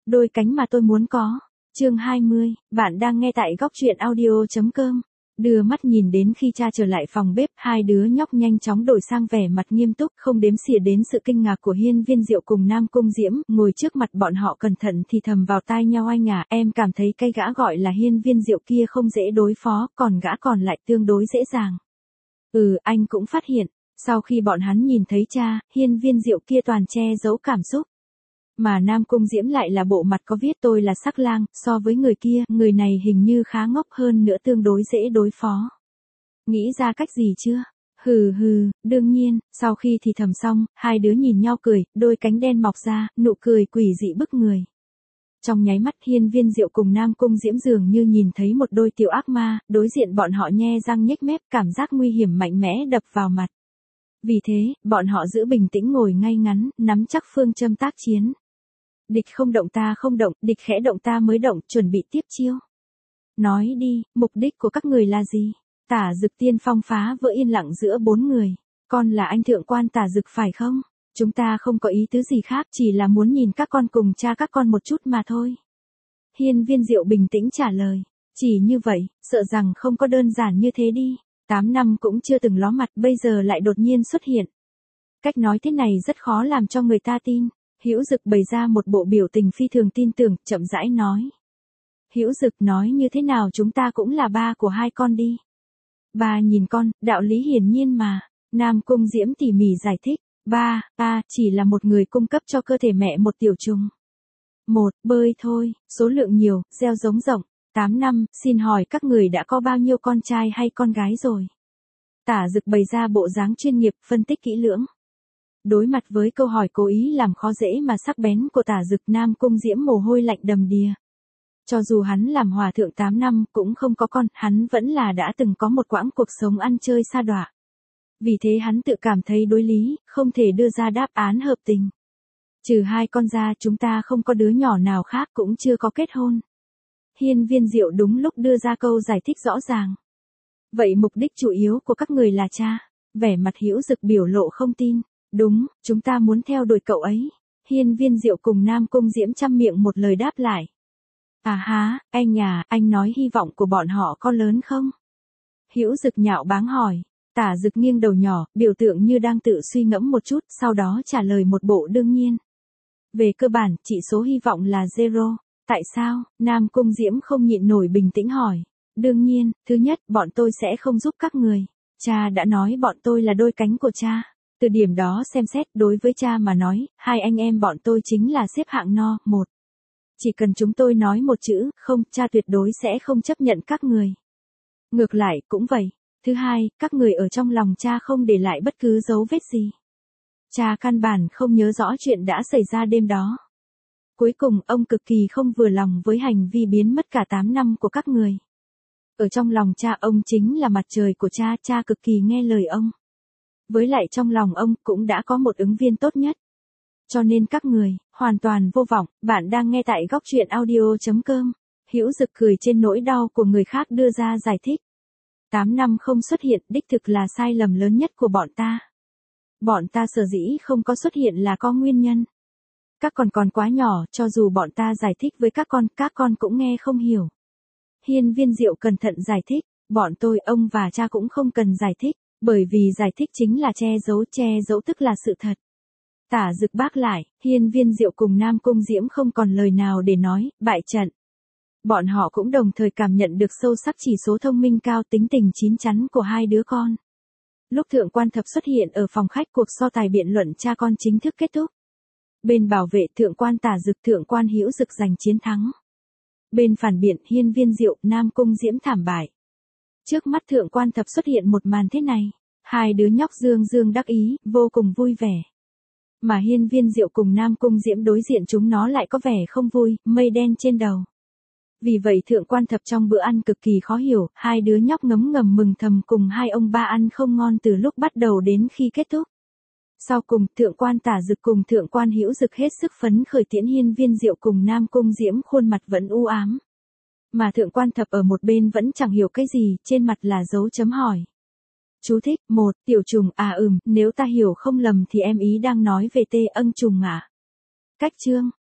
đôi cánh mà tôi muốn có. Chương 20, bạn đang nghe tại góc truyện audio.com. Đưa mắt nhìn đến khi cha trở lại phòng bếp, hai đứa nhóc nhanh chóng đổi sang vẻ mặt nghiêm túc, không đếm xỉa đến sự kinh ngạc của Hiên Viên Diệu cùng Nam Cung Diễm, ngồi trước mặt bọn họ cẩn thận thì thầm vào tai nhau: anh à, em cảm thấy cái gã gọi là Hiên Viên Diệu kia không dễ đối phó, còn gã còn lại tương đối dễ dàng. Anh cũng phát hiện, sau khi bọn hắn nhìn thấy cha, Hiên Viên Diệu kia toàn che giấu cảm xúc. Mà Nam Cung Diễm lại là bộ mặt có viết tôi là sắc lang, so với người kia, người này hình như khá ngốc hơn nữa, tương đối dễ đối phó. Nghĩ ra cách gì chưa? Đương nhiên. Sau khi thì thầm xong, hai đứa nhìn nhau cười, đôi cánh đen mọc ra, nụ cười quỷ dị bức người. Trong nháy mắt Hiên Viên Diệu cùng Nam Cung Diễm dường như nhìn thấy một đôi tiểu ác ma, đối diện bọn họ nhe răng nhếch mép, cảm giác nguy hiểm mạnh mẽ đập vào mặt. Vì thế, bọn họ giữ bình tĩnh ngồi ngay ngắn, nắm chắc phương châm tác chiến. Địch không động ta không động, địch khẽ động ta mới động, chuẩn bị tiếp chiêu. Nói đi, mục đích của các người là gì? Tả Dực tiên phong phá vỡ yên lặng giữa bốn người. Con là anh thượng quan Tả Dực phải không? Chúng ta không có ý tứ gì khác, chỉ là muốn nhìn các con cùng cha các con một chút mà thôi. Hiên Viên Diệu bình tĩnh trả lời. Chỉ như vậy, sợ rằng không có đơn giản như thế đi. 8 năm cũng chưa từng ló mặt, bây giờ lại đột nhiên xuất hiện. Cách nói thế này rất khó làm cho người ta tin. Hữu Dực bày ra một bộ biểu tình phi thường tin tưởng, chậm rãi nói. Hữu Dực nói như thế nào chúng ta cũng là ba của hai con đi. Ba nhìn con, đạo lý hiển nhiên mà. Nam Cung Diễm tỉ mỉ giải thích. Ba, chỉ là một người cung cấp cho cơ thể mẹ một tiểu trùng. Một, bơi thôi, số lượng nhiều, gieo giống rộng. 8 năm, xin hỏi các người đã có bao nhiêu con trai hay con gái rồi? Tả Dực bày ra bộ dáng chuyên nghiệp, phân tích kỹ lưỡng. Đối mặt với câu hỏi cố ý làm khó dễ mà sắc bén của Tả Dực, Nam Cung Diễm mồ hôi lạnh đầm đìa. Cho dù hắn làm hòa thượng 8 năm cũng không có con, hắn vẫn là đã từng có một quãng cuộc sống ăn chơi sa đọa. Vì thế hắn tự cảm thấy đối lý, không thể đưa ra đáp án hợp tình. Trừ hai con ra chúng ta không có đứa nhỏ nào khác cũng chưa có kết hôn. Hiên Viên Diệu đúng lúc đưa ra câu giải thích rõ ràng. Vậy mục đích chủ yếu của các người là cha? Vẻ mặt Hữu Dực biểu lộ không tin. Đúng, chúng ta muốn theo đuổi cậu ấy. Hiên Viên Diệu cùng Nam Cung Diễm chăm miệng một lời đáp lại. Anh nói hy vọng của bọn họ có lớn không? Hữu Dực nhạo báng hỏi. Tả Dực nghiêng đầu nhỏ, biểu tượng như đang tự suy ngẫm một chút, sau đó trả lời một bộ đương nhiên. Về cơ bản, chỉ số hy vọng là zero. Tại sao? Nam Cung Diễm không nhịn nổi bình tĩnh hỏi. Đương nhiên, thứ nhất, bọn tôi sẽ không giúp các người. Cha đã nói bọn tôi là đôi cánh của cha. Từ điểm đó xem xét, đối với cha mà nói, hai anh em bọn tôi chính là xếp hạng no, một. Chỉ cần chúng tôi nói một chữ, không, cha tuyệt đối sẽ không chấp nhận các người. Ngược lại, cũng vậy. Thứ hai, các người ở trong lòng cha không để lại bất cứ dấu vết gì. Cha căn bản không nhớ rõ chuyện đã xảy ra đêm đó. Cuối cùng, ông cực kỳ không vừa lòng với hành vi biến mất cả 8 năm của các người. Ở trong lòng cha, ông chính là mặt trời của cha, cha cực kỳ nghe lời ông. Với lại trong lòng ông cũng đã có một ứng viên tốt nhất. Cho nên các người, hoàn toàn vô vọng. Bạn đang nghe tại góc truyện audio.com. Hữu Dực cười trên nỗi đau của người khác đưa ra giải thích. 8 năm không xuất hiện đích thực là sai lầm lớn nhất của bọn ta. Bọn ta sở dĩ không có xuất hiện là có nguyên nhân. Các con còn quá nhỏ, cho dù bọn ta giải thích với các con cũng nghe không hiểu. Hiên Viên Diệu cẩn thận giải thích, bọn tôi, ông và cha cũng không cần giải thích, bởi vì giải thích chính là che giấu tức là sự thật. Tả Dực bác lại, Hiên Viên Diệu cùng Nam Cung Diễm không còn lời nào để nói, bại trận. Bọn họ cũng đồng thời cảm nhận được sâu sắc chỉ số thông minh cao, tính tình chín chắn của hai đứa con. Lúc thượng quan Thập xuất hiện ở phòng khách, cuộc so tài biện luận cha con chính thức kết thúc. Bên bảo vệ thượng quan Tả Dực, thượng quan Hữu Dực giành chiến thắng. Bên phản biện Hiên Viên Diệu, Nam Cung Diễm thảm bại. Trước mắt thượng quan Thập xuất hiện một màn thế này. Hai đứa nhóc dương đắc ý, vô cùng vui vẻ. Mà Hiên Viên Diệu cùng Nam Cung Diễm đối diện chúng nó lại có vẻ không vui, mây đen trên đầu. Vì vậy thượng quan Thập trong bữa ăn cực kỳ khó hiểu, hai đứa nhóc ngấm ngầm mừng thầm cùng hai ông ba ăn không ngon từ lúc bắt đầu đến khi kết thúc. Sau cùng, thượng quan Tả Dực cùng thượng quan Hữu Dực hết sức phấn khởi tiễn Hiên Viên Diệu cùng Nam Cung Diễm, khuôn mặt vẫn u ám. Mà thượng quan Thập ở một bên vẫn chẳng hiểu cái gì, trên mặt là dấu chấm hỏi. Chú thích, 1, tiểu trùng, nếu ta hiểu không lầm thì em ý đang nói về tê âng trùng à. Cách chương,